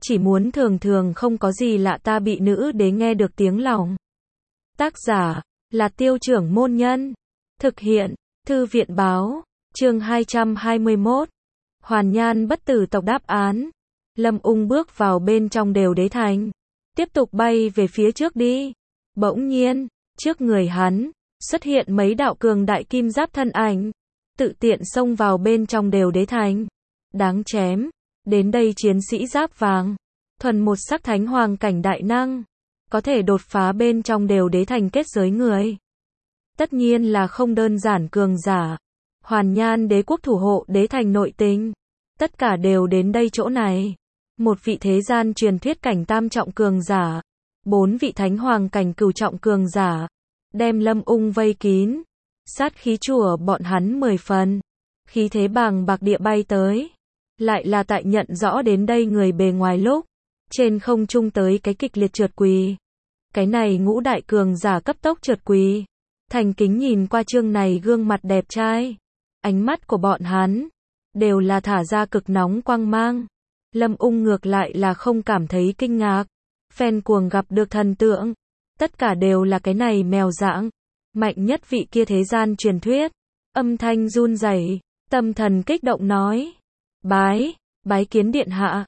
chỉ muốn thường thường không có gì lạ ta bị nữ đế nghe được tiếng lòng. Tác giả là Tiêu Trưởng Môn Nhân. Thực hiện Thư viện Báo. Chương 221. Hoàn Nhan bất tử tộc đáp án. Lâm Ung bước vào bên trong Đều Đế Thành, tiếp tục bay về phía trước đi. Bỗng nhiên, trước người hắn xuất hiện mấy đạo cường đại kim giáp thân ảnh, tự tiện xông vào bên trong Đều Đế Thành. Đáng chém, đến đây chiến sĩ giáp vàng, thuần một sắc thánh hoàng cảnh đại năng, có thể đột phá bên trong Đều Đế Thành kết giới người. Tất nhiên là không đơn giản cường giả. Hoàn Nhan đế quốc thủ hộ đế thành nội tình, tất cả đều đến đây chỗ này. Một vị thế gian truyền thuyết cảnh tam trọng cường giả, 4 vị thánh hoàng cảnh cửu trọng cường giả, đem Lâm Ung vây kín. Sát khí chùa bọn hắn 10 phần, khí thế bàng bạc địa bay tới. Lại là tại nhận rõ đến đây người bề ngoài lúc, trên không trung tới cái kịch liệt trượt quỳ. Cái này ngũ đại cường giả cấp tốc trượt quỳ, thành kính nhìn qua chương này gương mặt đẹp trai. Ánh mắt của bọn hắn đều là thả ra cực nóng quang mang. Lâm Ung ngược lại là không cảm thấy kinh ngạc. Phen cuồng gặp được thần tượng, tất cả đều là cái này mèo dạng, mạnh nhất vị kia thế gian truyền thuyết. Âm thanh run rẩy, tâm thần kích động nói: bái kiến điện hạ.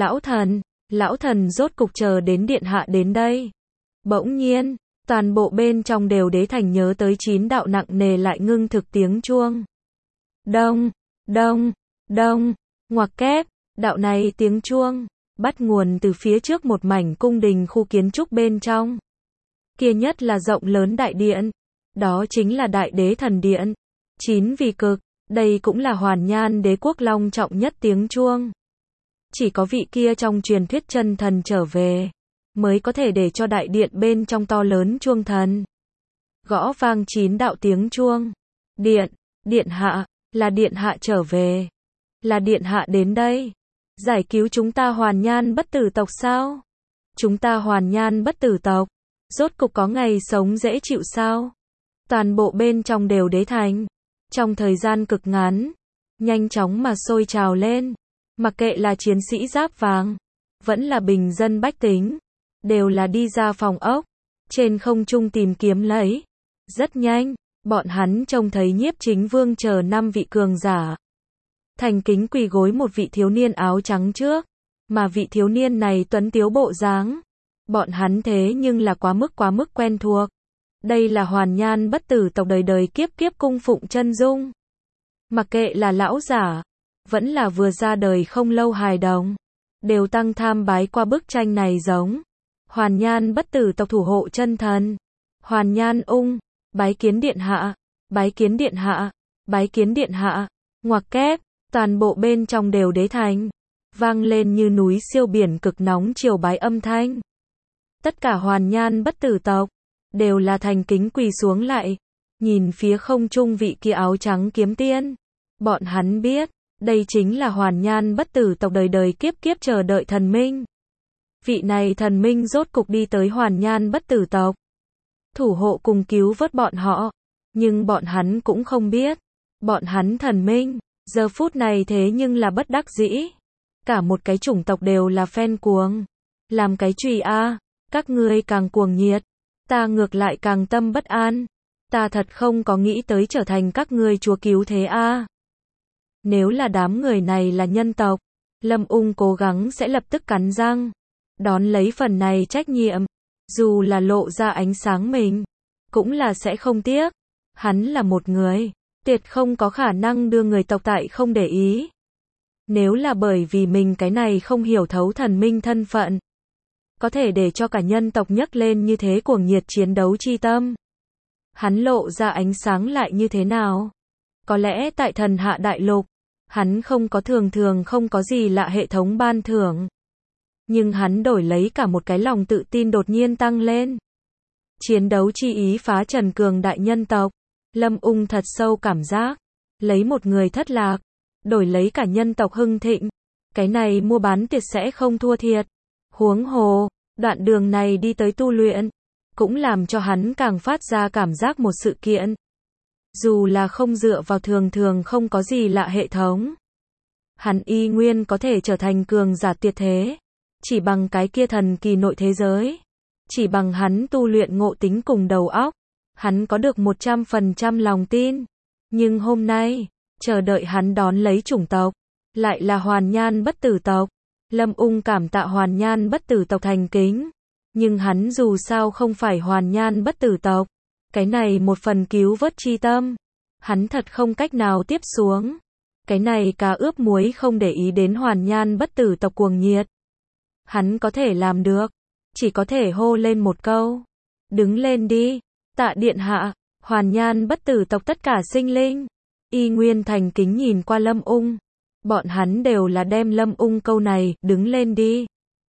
Lão thần rốt cục chờ đến điện hạ đến đây. Bỗng nhiên, toàn bộ bên trong Đều Đế Thành nhớ tới 9 đạo nặng nề lại ngưng thực tiếng chuông. Đông, đông, đông, ngoặc kép. Đạo này tiếng chuông bắt nguồn từ phía trước một mảnh cung đình khu kiến trúc bên trong. Kia nhất là rộng lớn đại điện, đó chính là Đại Đế Thần Điện. 9 vì cực, đây cũng là Hoàn Nhan đế quốc long trọng nhất tiếng chuông. Chỉ có vị kia trong truyền thuyết chân thần trở về, mới có thể để cho đại điện bên trong to lớn chuông thần gõ vang 9 đạo tiếng chuông. Điện hạ, là điện hạ trở về, là điện hạ đến đây, giải cứu chúng ta Hoàn Nhan bất tử tộc sao? Chúng ta Hoàn Nhan bất tử tộc, rốt cục có ngày sống dễ chịu sao? Toàn bộ bên trong Đều Đế Thành, trong thời gian cực ngắn, nhanh chóng mà sôi trào lên. Mặc kệ là chiến sĩ giáp vàng, vẫn là bình dân bách tính, đều là đi ra phòng ốc, trên không trung tìm kiếm lấy. Rất nhanh, bọn hắn trông thấy Nhiếp Chính Vương chờ 5 vị cường giả thành kính quỳ gối một vị thiếu niên áo trắng trước, mà vị thiếu niên này tuấn tiếu bộ dáng, bọn hắn thế nhưng là quá mức quen thuộc. Đây là Hoàn Nhan bất tử tộc đời đời kiếp kiếp cung phụng chân dung. Mặc kệ là lão giả, vẫn là vừa ra đời không lâu hài đồng, đều tăng tham bái qua bức tranh này giống. Hoàn Nhan bất tử tộc thủ hộ chân thần, Hoàn Nhan Ung, bái kiến điện hạ, bái kiến điện hạ, bái kiến điện hạ. Ngoặc kép, toàn bộ bên trong Đều Đế Thành vang lên như núi siêu biển cực nóng triều bái âm thanh. Tất cả Hoàn Nhan bất tử tộc đều là thành kính quỳ xuống lại, nhìn phía không trung vị kia áo trắng kiếm tiên. Bọn hắn biết, đây chính là Hoàn Nhan bất tử tộc đời đời kiếp kiếp chờ đợi thần minh. Vị này thần minh rốt cục đi tới Hoàn Nhan bất tử tộc, thủ hộ cùng cứu vớt bọn họ. Nhưng bọn hắn cũng không biết, bọn hắn thần minh, giờ phút này thế nhưng là bất đắc dĩ. Cả một cái chủng tộc đều là phen cuồng. Làm cái chùy a, các ngươi càng cuồng nhiệt, ta ngược lại càng tâm bất an. Ta thật không có nghĩ tới trở thành các ngươi chúa cứu thế a. Nếu là đám người này là nhân tộc, Lâm Ung cố gắng sẽ lập tức cắn răng, đón lấy phần này trách nhiệm. Dù là lộ ra ánh sáng mình, cũng là sẽ không tiếc. Hắn là một người, tuyệt không có khả năng đưa người tộc tại không để ý. Nếu là bởi vì mình cái này không hiểu thấu thần minh thân phận, có thể để cho cả nhân tộc nhấc lên như thế cuồng nhiệt chiến đấu chi tâm, hắn lộ ra ánh sáng lại như thế nào? Có lẽ tại Thần Hạ Đại Lục, hắn không có thường không có gì lạ hệ thống ban thưởng. Nhưng hắn đổi lấy cả một cái lòng tự tin đột nhiên tăng lên. Chiến đấu chi ý phá trần cường đại nhân tộc. Lâm Ung thật sâu cảm giác, lấy một người thất lạc, đổi lấy cả nhân tộc hưng thịnh. Cái này mua bán tiệt sẽ không thua thiệt. Huống hồ, đoạn đường này đi tới tu luyện, cũng làm cho hắn càng phát ra cảm giác một sự kiện. Dù là không dựa vào thường không có gì lạ hệ thống, hắn y nguyên có thể trở thành cường giả tuyệt thế. chỉ bằng cái kia thần kỳ nội thế giới, chỉ bằng hắn tu luyện ngộ tính cùng đầu óc, hắn có được 100% lòng tin. Nhưng hôm nay, chờ đợi hắn đón lấy chủng tộc, lại là Hoàn Nhan Bất Tử tộc. Lâm Ung cảm tạ Hoàn Nhan Bất Tử tộc thành kính, nhưng hắn dù sao không phải Hoàn Nhan Bất Tử tộc, cái này một phần cứu vớt chi tâm, hắn thật không cách nào tiếp xuống. Cái này cá ướp muối không để ý đến Hoàn Nhan Bất Tử tộc cuồng nhiệt. Hắn có thể làm được, chỉ có thể hô lên một câu, đứng lên đi, tạ điện hạ. Hoàn Nhan Bất Tử tộc tất cả sinh linh, y nguyên thành kính nhìn qua Lâm Ung. Bọn hắn đều là đem Lâm Ung câu này, đứng lên đi,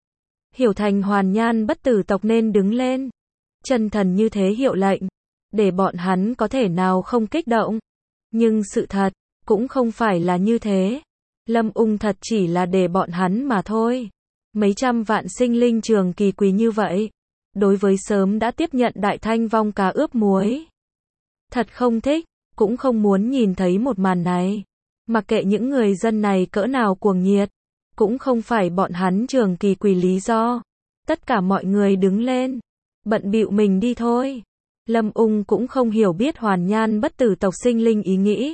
hiểu thành Hoàn Nhan Bất Tử tộc nên đứng lên. Chân thần như thế hiệu lệnh, để bọn hắn có thể nào không kích động. Nhưng sự thật, cũng không phải là như thế. Lâm Ung thật chỉ là để bọn hắn mà thôi. Mấy trăm vạn sinh linh trường kỳ quỳ như vậy, đối với sớm đã tiếp nhận đại thanh vong cá ướp muối, thật không thích, cũng không muốn nhìn thấy một màn này. Mặc kệ những người dân này cỡ nào cuồng nhiệt, cũng không phải bọn hắn trường kỳ quỳ lý do. Tất cả mọi người đứng lên, bận bịu mình đi thôi. Lâm Ung cũng không hiểu biết Hoàn Nhan Bất Tử tộc sinh linh ý nghĩ.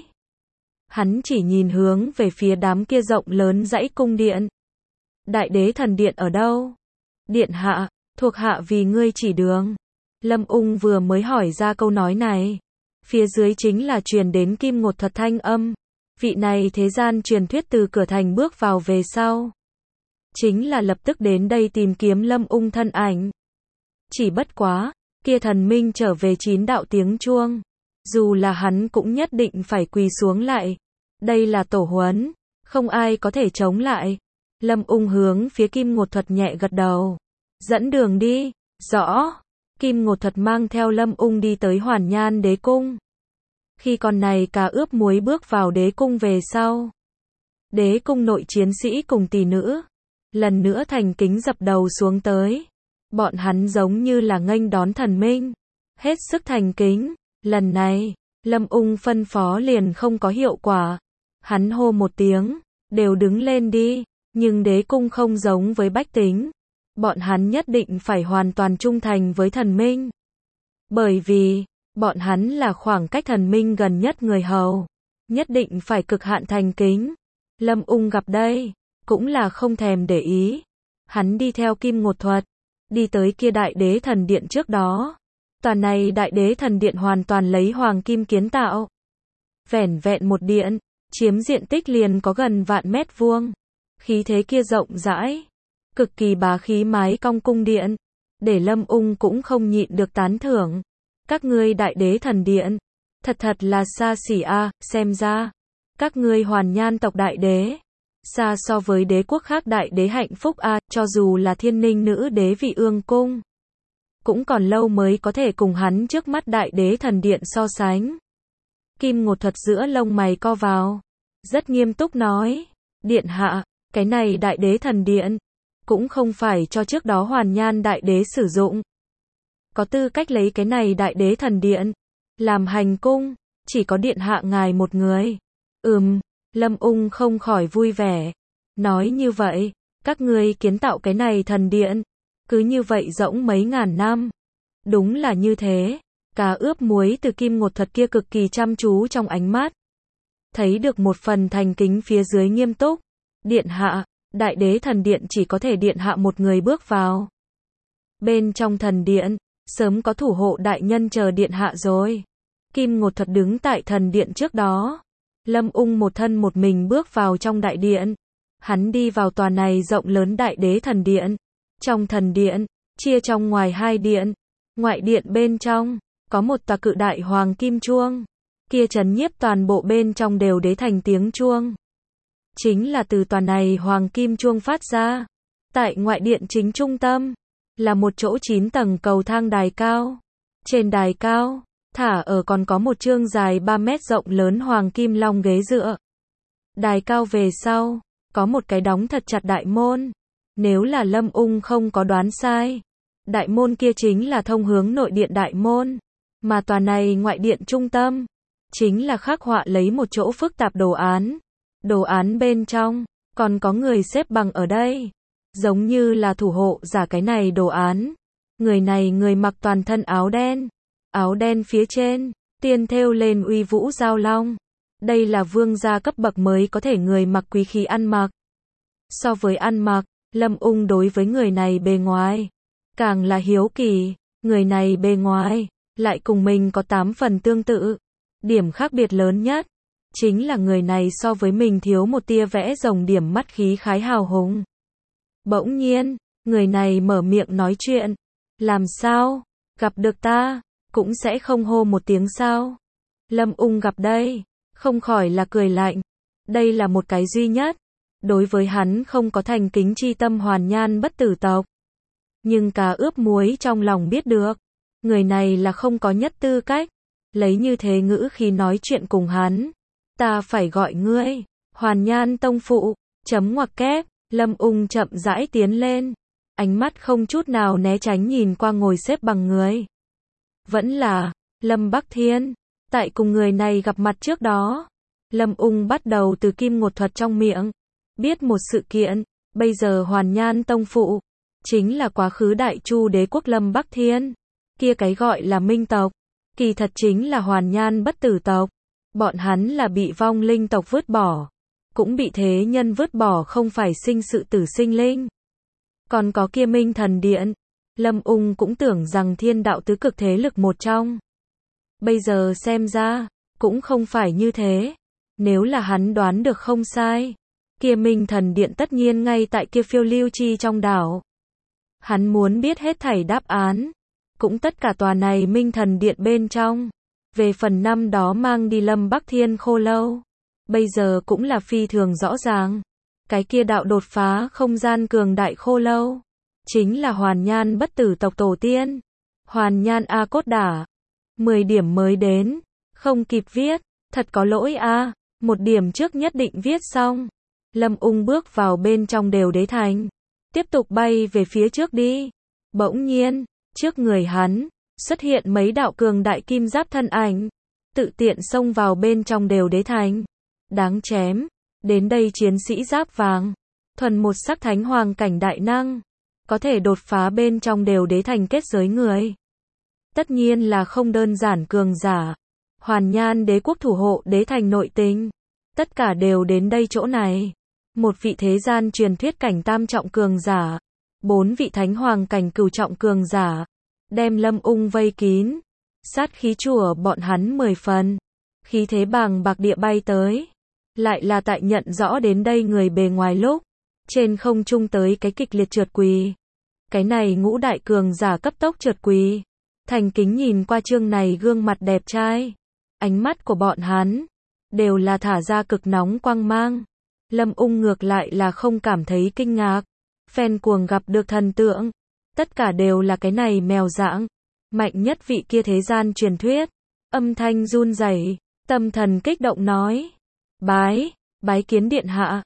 Hắn chỉ nhìn hướng về phía đám kia rộng lớn dãy cung điện. Đại đế thần điện ở đâu? Điện hạ, thuộc hạ vì ngươi chỉ đường. Lâm Ung vừa mới hỏi ra câu nói này, phía dưới chính là truyền đến Kim Ngột Thuật thanh âm. Vị này thế gian truyền thuyết từ cửa thành bước vào về sau, chính là lập tức đến đây tìm kiếm Lâm Ung thân ảnh. Chỉ bất quá, kia thần minh trở về 9 đạo tiếng chuông, dù là hắn cũng nhất định phải quỳ xuống lại. Đây là tổ huấn, không ai có thể chống lại. Lâm Ung hướng phía Kim Ngột Thuật nhẹ gật đầu. Dẫn đường đi. Rõ. Kim Ngột Thuật mang theo Lâm Ung đi tới Hoàn Nhan đế cung. Khi con này cá ướp muối bước vào đế cung về sau, đế cung nội chiến sĩ cùng tỷ nữ lần nữa thành kính dập đầu xuống tới. Bọn hắn giống như là nghênh đón thần minh, hết sức thành kính. Lần này, Lâm Ung phân phó liền không có hiệu quả. Hắn hô một tiếng, đều đứng lên đi. Nhưng đế cung không giống với bách tính, bọn hắn nhất định phải hoàn toàn trung thành với thần minh. Bởi vì, bọn hắn là khoảng cách thần minh gần nhất người hầu, nhất định phải cực hạn thành kính. Lâm Ung gặp đây, cũng là không thèm để ý. Hắn đi theo Kim Ngột Thuật, đi tới kia đại đế thần điện trước đó. Tòa này đại đế thần điện hoàn toàn lấy hoàng kim kiến tạo. Vẻn vẹn một điện, chiếm diện tích liền có gần vạn mét vuông. Khí thế kia rộng rãi, cực kỳ bá khí mái cong cung điện, để Lâm Ung cũng không nhịn được tán thưởng. Các ngươi đại đế thần điện, thật là xa xỉ a, xem ra, các ngươi Hoàn Nhan tộc đại đế, xa so với đế quốc khác đại đế hạnh phúc a, cho dù là Thiên Ninh nữ đế Vị Ương cung, cũng còn lâu mới có thể cùng hắn trước mắt đại đế thần điện so sánh. Kim Ngột Thuật giữa lông mày co vào, rất nghiêm túc nói, điện hạ, cái này đại đế thần điện, cũng không phải cho trước đó Hoàn Nhan đại đế sử dụng. Có tư cách lấy cái này đại đế thần điện làm hành cung, chỉ có điện hạ ngài một người. Lâm Ung không khỏi vui vẻ. Nói như vậy, các ngươi kiến tạo cái này thần điện, cứ như vậy rỗng mấy ngàn năm. Đúng là như thế. Cá ướp muối từ Kim Ngột Thuật kia cực kỳ chăm chú trong ánh mắt, thấy được một phần thành kính phía dưới nghiêm túc. Điện hạ, đại đế thần điện chỉ có thể điện hạ một người bước vào. Bên trong thần điện, sớm có thủ hộ đại nhân chờ điện hạ rồi. Kim Ngột Thuật đứng tại thần điện trước đó. Lâm Ung một thân một mình bước vào trong đại điện. Hắn đi vào tòa này rộng lớn đại đế thần điện. Trong thần điện, chia trong ngoài hai điện. Ngoại điện bên trong, có một tòa cự đại hoàng kim chuông. Kia trấn nhiếp toàn bộ bên trong đều đế thành tiếng chuông. Chính là từ tòa này hoàng kim chuông phát ra. Tại ngoại điện chính trung tâm, là một chỗ 9 tầng cầu thang đài cao. Trên đài cao, thả ở còn có một chương dài 3 mét rộng lớn hoàng kim long ghế dựa. Đài cao về sau, có một cái đóng thật chặt đại môn. Nếu là Lâm Ung không có đoán sai, đại môn kia chính là thông hướng nội điện đại môn. Mà tòa này ngoại điện trung tâm, chính là khắc họa lấy một chỗ phức tạp đồ án. Đồ án bên trong, còn có người xếp bằng ở đây. giống như là thủ hộ giả cái này đồ án. Người này người mặc toàn thân áo đen phía trên, tiên thêu lên uy vũ giao long. Đây là vương gia cấp bậc mới có thể người mặc quý khí ăn mặc. So với ăn mặc, Lâm Ung đối với người này bề ngoài càng là hiếu kỳ, người này bề ngoài lại cùng mình có 8 phần tương tự. Điểm khác biệt lớn nhất chính là người này so với mình thiếu một tia vẽ rồng điểm mắt khí khái hào hùng. Bỗng nhiên, người này mở miệng nói chuyện, làm sao, gặp được ta, cũng sẽ không hô một tiếng sao? Lâm Ung gặp đây, không khỏi là cười lạnh. Đây là một cái duy nhất, đối với hắn không có thành kính chi tâm Hoàn Nhan bất tử tộc. Nhưng cá ướp muối trong lòng biết được, người này là không có nhất tư cách, lấy như thế ngữ khi nói chuyện cùng hắn. Ta phải gọi ngươi, Hoàn Nhan tông phụ, chấm ngoặc kép, Lâm Ung chậm rãi tiến lên, ánh mắt không chút nào né tránh nhìn qua ngồi xếp bằng người. Vẫn là, Lâm Bắc Thiên, tại cùng người này gặp mặt trước đó. Lâm Ung bắt đầu từ kim ngột thuật trong miệng, biết một sự kiện, bây giờ Hoàn Nhan tông phụ, chính là quá khứ Đại Chu đế quốc Lâm Bắc Thiên. Kia cái gọi là minh tộc, kỳ thật chính là Hoàn Nhan bất tử tộc. Bọn hắn là bị vong linh tộc vứt bỏ, cũng bị thế nhân vứt bỏ không phải sinh sự tử sinh linh. Còn có kia Minh Thần Điện, Lâm Ung cũng tưởng rằng thiên đạo tứ cực thế lực một trong. Bây giờ xem ra, cũng không phải như thế. Nếu là hắn đoán được không sai, kia Minh Thần Điện tất nhiên ngay tại kia Phiêu Lưu Chi trong đảo. Hắn muốn biết hết thảy đáp án, cũng tất cả tòa này Minh Thần Điện bên trong. Về phần năm đó mang đi Lâm Bắc Thiên khô lâu, bây giờ cũng là phi thường rõ ràng. Cái kia đạo đột phá không gian cường đại khô lâu, chính là Hoàn Nhan bất tử tộc tổ tiên. Hoàn Nhan A Cốt Đả. 10 điểm mới đến, không kịp viết, thật có lỗi a, một điểm trước nhất định viết xong. Lâm Ung bước vào bên trong Đều Đế Thành, tiếp tục bay về phía trước đi. Bỗng nhiên, trước người hắn xuất hiện mấy đạo cường đại kim giáp thân ảnh, tự tiện xông vào bên trong Đều Đế Thành. Đáng chém, đến đây chiến sĩ giáp vàng, thuần một sắc thánh hoàng cảnh đại năng, có thể đột phá bên trong Đều Đế Thành kết giới người. Tất nhiên là không đơn giản cường giả. Hoàn Nhan đế quốc thủ hộ đế thành nội tình, tất cả đều đến đây chỗ này. Một vị thế gian truyền thuyết cảnh tam trọng cường giả, 4 vị thánh hoàng cảnh cửu trọng cường giả, đem Lâm Ung vây kín. Sát khí chùa bọn hắn 10 phần, khí thế bàng bạc địa bay tới. Lại là tại nhận rõ đến đây người bề ngoài lúc, trên không trung tới cái kịch liệt trượt quỳ. Cái này ngũ đại cường giả cấp tốc trượt quỳ, thành kính nhìn qua chương này gương mặt đẹp trai. Ánh mắt của bọn hắn đều là thả ra cực nóng quang mang. Lâm Ung ngược lại là không cảm thấy kinh ngạc. Phen cuồng gặp được thần tượng, tất cả đều là cái này mèo dạng, mạnh nhất vị kia thế gian truyền thuyết. Âm thanh run rẩy, tâm thần kích động nói: bái kiến điện hạ.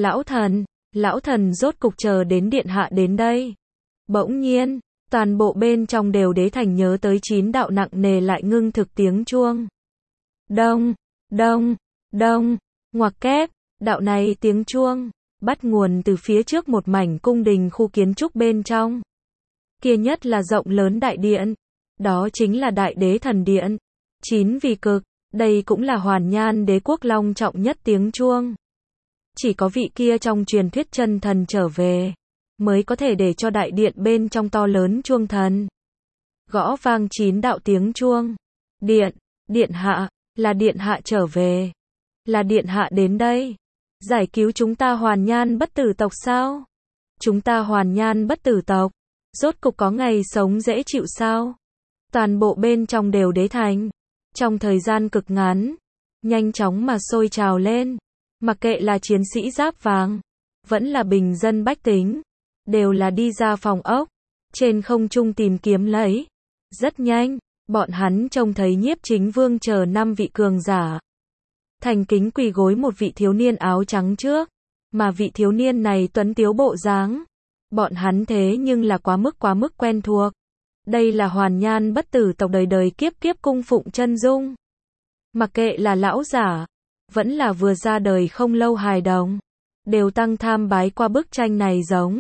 Lão thần rốt cục chờ đến điện hạ đến đây. Bỗng nhiên, toàn bộ bên trong Đều Đế Thành nhớ tới 9 đạo nặng nề lại ngưng thực tiếng chuông. Đông, đông, đông, ngoặc kép, đạo này tiếng chuông, bắt nguồn từ phía trước một mảnh cung đình khu kiến trúc bên trong. Kia nhất là rộng lớn đại điện, đó chính là Đại Đế Thần Điện. 9 vì cực, đây cũng là Hoàn Nhan đế quốc long trọng nhất tiếng chuông. Chỉ có vị kia trong truyền thuyết chân thần trở về, mới có thể để cho đại điện bên trong to lớn chuông thần gõ vang 9 đạo tiếng chuông. Điện hạ, là điện hạ trở về, là điện hạ đến đây, giải cứu chúng ta Hoàn Nhan bất tử tộc sao? Chúng ta Hoàn Nhan bất tử tộc, rốt cục có ngày sống dễ chịu sao? Toàn bộ bên trong Đều Đế Thành, trong thời gian cực ngắn, nhanh chóng mà sôi trào lên. Mặc kệ là chiến sĩ giáp vàng, vẫn là bình dân bách tính, đều là đi ra phòng ốc, trên không trung tìm kiếm lấy. Rất nhanh, bọn hắn trông thấy Nhiếp Chính Vương chờ 5 vị cường giả thành kính quỳ gối một vị thiếu niên áo trắng trước, mà vị thiếu niên này tuấn tiếu bộ dáng, bọn hắn thế nhưng là quá mức quen thuộc. Đây là Hoàn Nhan bất tử tộc đời đời kiếp kiếp cung phụng chân dung. Mặc kệ là lão giả, vẫn là vừa ra đời không lâu hài đồng, đều tăng tham bái qua bức tranh này giống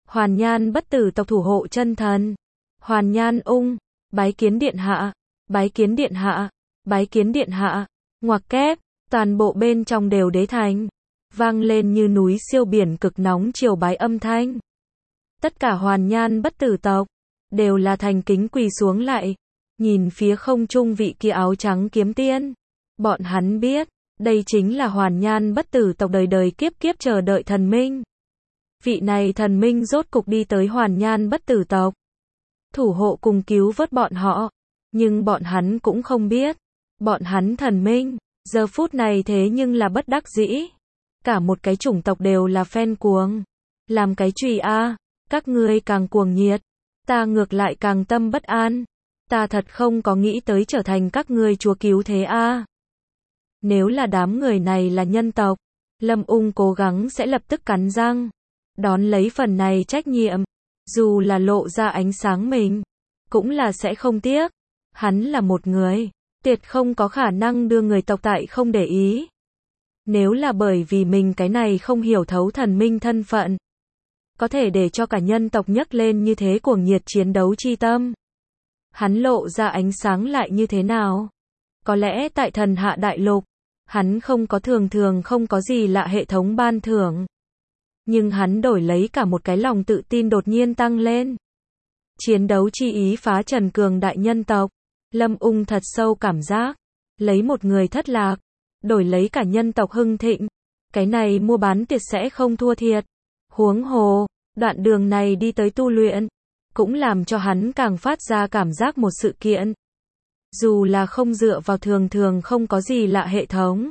Hoàn Nhan Bất Tử tộc thủ hộ chân thần. Hoàn Nhan Ung, bái kiến điện hạ, bái kiến điện hạ, bái kiến điện hạ. Ngoặc kép, toàn bộ bên trong đều đế thành, vang lên như núi siêu biển cực nóng triều bái âm thanh. Tất cả Hoàn Nhan Bất Tử tộc đều là thành kính quỳ xuống lại, nhìn phía không trung vị kia áo trắng kiếm tiên. Bọn hắn biết, đây chính là Hoàn Nhan Bất Tử tộc đời đời kiếp kiếp chờ đợi thần minh. Vị này thần minh rốt cục đi tới Hoàn Nhan Bất Tử tộc, thủ hộ cùng cứu vớt bọn họ, nhưng bọn hắn cũng không biết, bọn hắn thần minh, giờ phút này thế nhưng là bất đắc dĩ. Cả một cái chủng tộc đều là fan cuồng. Làm cái chùy a, các ngươi càng cuồng nhiệt, ta ngược lại càng tâm bất an. Ta thật không có nghĩ tới trở thành các ngươi chúa cứu thế a. Nếu là đám người này là nhân tộc, Lâm Ung cố gắng sẽ lập tức cắn răng, đón lấy phần này trách nhiệm, dù là lộ ra ánh sáng mình, cũng là sẽ không tiếc. Hắn là một người, tuyệt không có khả năng đưa người tộc tại không để ý. Nếu là bởi vì mình cái này không hiểu thấu thần minh thân phận, có thể để cho cả nhân tộc nhấc lên như thế cuồng nhiệt chiến đấu chi tâm, hắn lộ ra ánh sáng lại như thế nào? Có lẽ tại thần hạ đại lục, hắn không có thường không có gì lạ hệ thống ban thưởng. Nhưng hắn đổi lấy cả một cái lòng tự tin đột nhiên tăng lên. Chiến đấu chi ý phá trần cường đại nhân tộc. Lâm Ung thật sâu cảm giác, lấy một người thất lạc, đổi lấy cả nhân tộc hưng thịnh. Cái này mua bán tuyệt sẽ không thua thiệt. Huống hồ, đoạn đường này đi tới tu luyện, cũng làm cho hắn càng phát ra cảm giác một sự kiện. Dù là không dựa vào thường không có gì lạ hệ thống,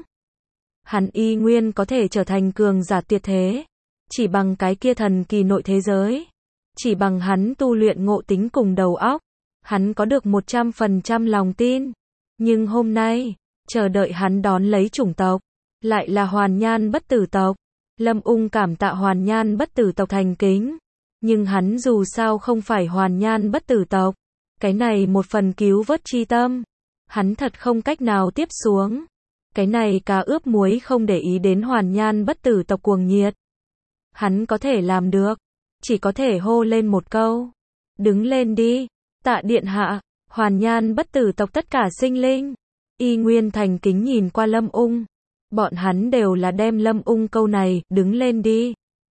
hắn y nguyên có thể trở thành cường giả tuyệt thế. Chỉ bằng cái kia thần kỳ nội thế giới, chỉ bằng hắn tu luyện ngộ tính cùng đầu óc, hắn có được 100% lòng tin. Nhưng hôm nay, chờ đợi hắn đón lấy chủng tộc, lại là Hoàn Nhan Bất Tử tộc. Lâm Ung cảm tạ Hoàn Nhan Bất Tử tộc thành kính, nhưng hắn dù sao không phải Hoàn Nhan Bất Tử tộc. Cái này một phần cứu vớt chi tâm, hắn thật không cách nào tiếp xuống. Cái này cá ướp muối không để ý đến Hoàn Nhan Bất Tử tộc cuồng nhiệt. Hắn có thể làm được, chỉ có thể hô lên một câu. Đứng lên đi, tạ điện hạ. Hoàn Nhan Bất Tử tộc tất cả sinh linh, y nguyên thành kính nhìn qua Lâm Ung. Bọn hắn đều là đem Lâm Ung câu này, đứng lên đi,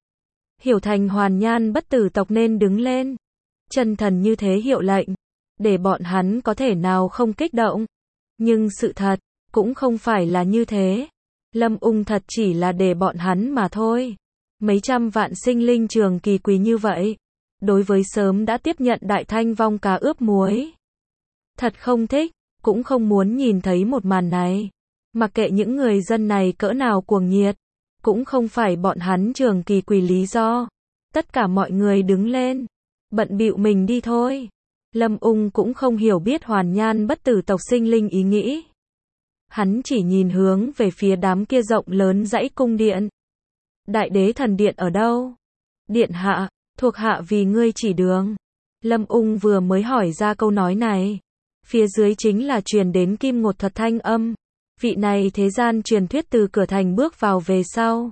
hiểu thành Hoàn Nhan Bất Tử tộc nên đứng lên. Chân thần như thế hiệu lệnh, để bọn hắn có thể nào không kích động. Nhưng sự thật, cũng không phải là như thế. Lâm Ung thật chỉ là để bọn hắn mà thôi. Mấy trăm vạn sinh linh trường kỳ quỳ như vậy, đối với sớm đã tiếp nhận đại thanh vong cá ướp muối, thật không thích, cũng không muốn nhìn thấy một màn này. Mặc kệ những người dân này cỡ nào cuồng nhiệt, cũng không phải bọn hắn trường kỳ quỳ lý do. Tất cả mọi người đứng lên, bận bịu mình đi thôi. Lâm Ung cũng không hiểu biết Hoàn Nhan Bất Tử tộc sinh linh ý nghĩ. Hắn chỉ nhìn hướng về phía đám kia rộng lớn dãy cung điện. Đại đế thần điện ở đâu? Điện hạ, thuộc hạ vì ngươi chỉ đường. Lâm Ung vừa mới hỏi ra câu nói này, phía dưới chính là truyền đến Kim Ngột Thuật thanh âm. Vị này thế gian truyền thuyết từ cửa thành bước vào về sau,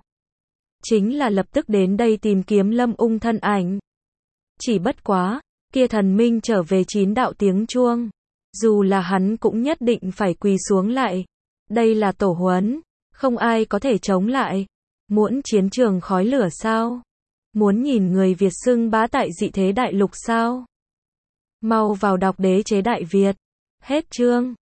chính là lập tức đến đây tìm kiếm Lâm Ung thân ảnh. Chỉ bất quá, kia thần minh trở về 9 đạo tiếng chuông, dù là hắn cũng nhất định phải quỳ xuống lại. Đây là tổ huấn, không ai có thể chống lại. Muốn chiến trường khói lửa sao? Muốn nhìn người Việt xưng bá tại dị thế đại lục sao? Mau vào đọc Đế chế Đại Việt. Hết chương.